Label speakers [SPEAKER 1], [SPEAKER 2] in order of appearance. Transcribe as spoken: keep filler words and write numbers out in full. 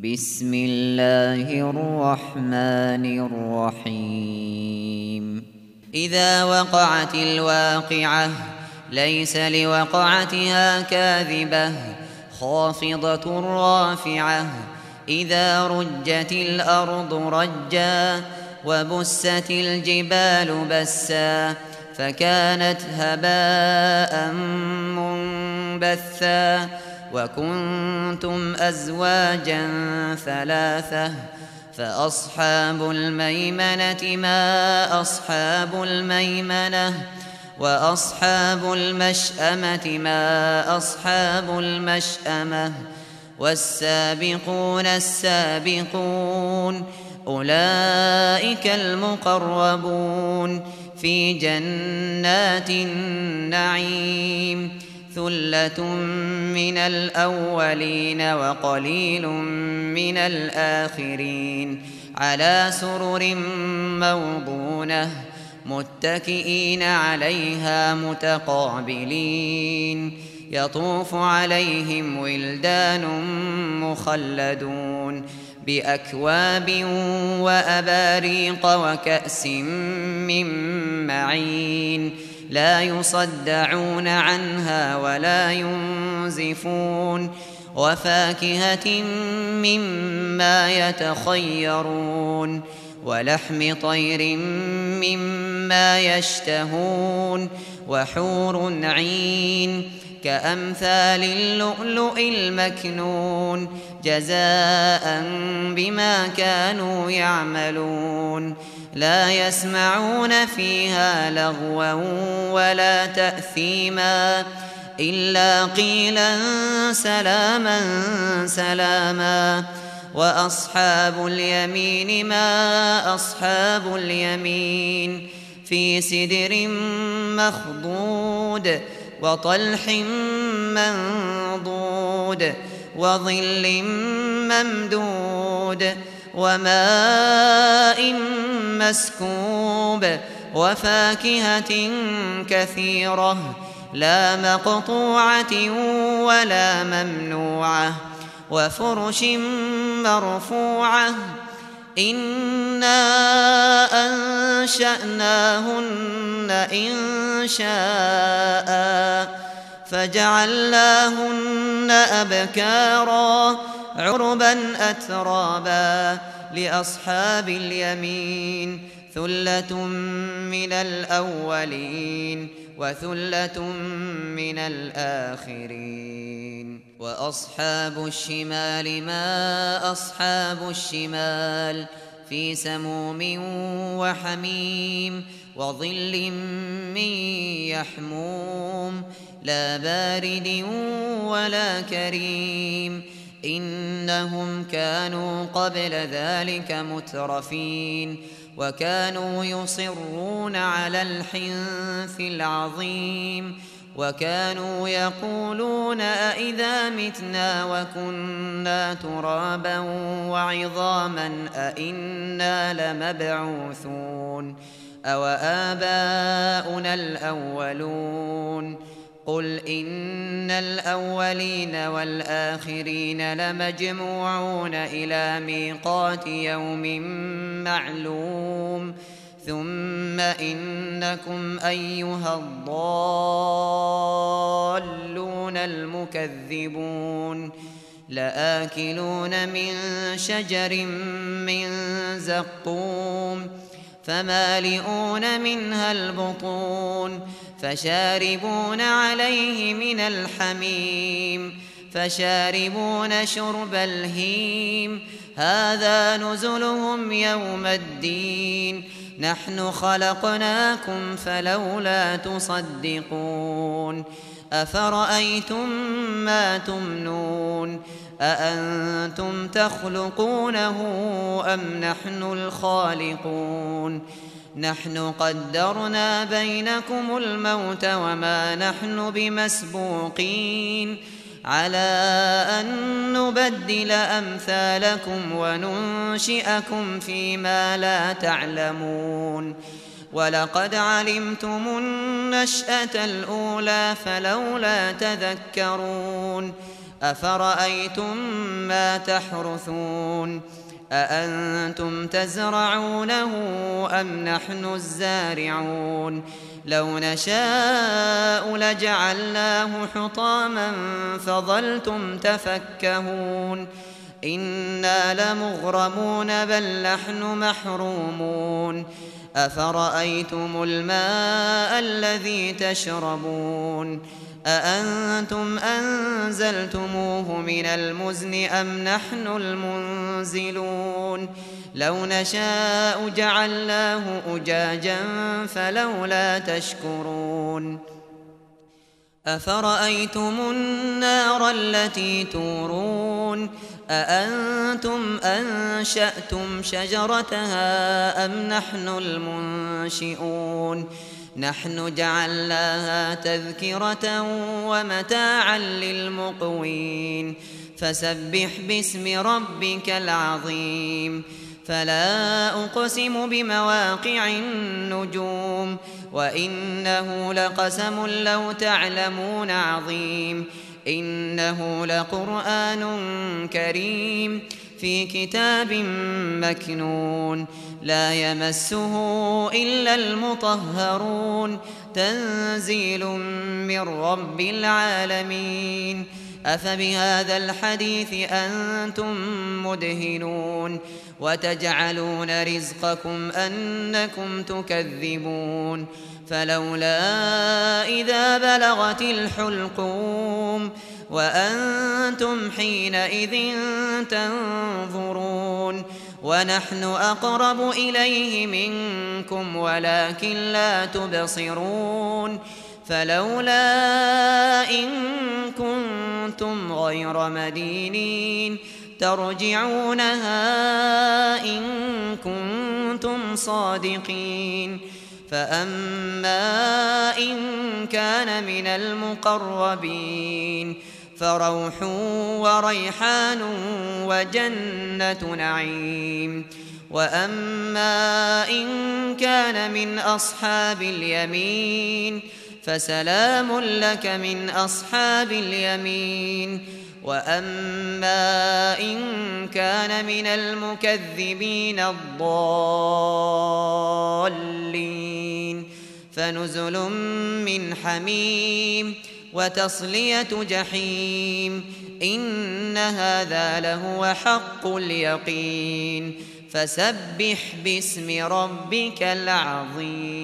[SPEAKER 1] بسم الله الرحمن الرحيم إذا وقعت الواقعة ليس لوقعتها كاذبة خافضة رافعة إذا رجت الأرض رجا وبست الجبال بسا فكانت هباء منبثا وكنتم أزواجا ثلاثة فأصحاب الميمنة ما أصحاب الميمنة وأصحاب المشأمة ما أصحاب المشأمة والسابقون السابقون أولئك المقربون في جنات النعيم ثلة من الأولين وقليل من الآخرين على سرر موضونة متكئين عليها متقابلين يطوف عليهم ولدان مخلدون بأكواب وأباريق وكأس من معين لا يصدعون عنها ولا ينزفون وفاكهة مما يتخيرون ولحم طير مما يشتهون وحور عين كأمثال اللؤلؤ المكنون جزاء بما كانوا يعملون لا يسمعون فيها لغوا ولا تأثيما إلا قيلا سلاما سلاما وأصحاب اليمين ما أصحاب اليمين في سدر مخضود وطلح منضود وظل ممدود وماء مسكوب وفاكهة كثيرة لا مقطوعة ولا ممنوعة وفرش مرفوعة إنا أنشأناهن إنشاء فجعلناهن أبكارا عربا أترابا لأصحاب اليمين ثلة من الأولين وثلة من الآخرين وأصحاب الشمال ما أصحاب الشمال في سموم وحميم وظل من يحموم لا بارد ولا كريم إنهم كانوا قبل ذلك مترفين وكانوا يصرون على الحنث العظيم وكانوا يقولون أئذا متنا وكنا ترابا وعظاما أئنا لمبعوثون أو آباؤنا الأولون قل إن الأولين والآخرين لمجموعون إلى ميقات يوم معلوم ثم إنكم أيها الضالون المكذبون لآكلون من شجر من زقوم فمالئون منها البطون فشاربون عليه من الحميم فشاربون شرب الهيم هذا نزلهم يوم الدين نحن خلقناكم فلولا تصدقون أفرأيتم ما تمنون أأنتم تخلقونه أم نحن الخالقون نحن قدرنا بينكم الموت وما نحن بمسبوقين على أن نبدل أمثالكم وننشئكم فيما لا تعلمون ولقد علمتم النشأة الأولى فلولا تذكرون أفرأيتم ما تحرثون أأنتم تزرعونه أم نحن الزارعون لو نشاء لجعلناه حطاما فظلتم تفكهون إنا لمغرمون بل نحن محرومون أفرأيتم الماء الذي تشربون أأنتم أنزلتموه من المزن أم نحن المنزلون لو نشاء جعلناه أجاجا فلولا تشكرون أفرأيتم النار التي تورون أأنتم أنشأتم شجرتها أم نحن المنشئون نحن جعلناها تذكرة ومتاعا للمقوين فسبح باسم ربك العظيم فلا أقسم بمواقع النجوم وإنه لقسم لو تعلمون عظيم إنه لقرآن كريم في كتاب مكنون لا يمسه إلا المطهرون تنزيل من رب العالمين أفبهذا الحديث أنتم مدهنون وتجعلون رزقكم أنكم تكذبون فلولا إذا بلغت الحلقوم وأنتم حينئذ تنظرون ونحن أقرب إليه منكم ولكن لا تبصرون فلولا إن كنتم غير مدينين ترجعونها إن كنتم صادقين فأما إن كان من المقربين فروح وريحان وجنة نعيم وأما إن كان من أصحاب اليمين فسلام لك من أصحاب اليمين وأما إن كان من المكذبين الضالين فنزل من حميم وتصلية جحيم إن هذا لهو حق اليقين فسبح باسم ربك العظيم.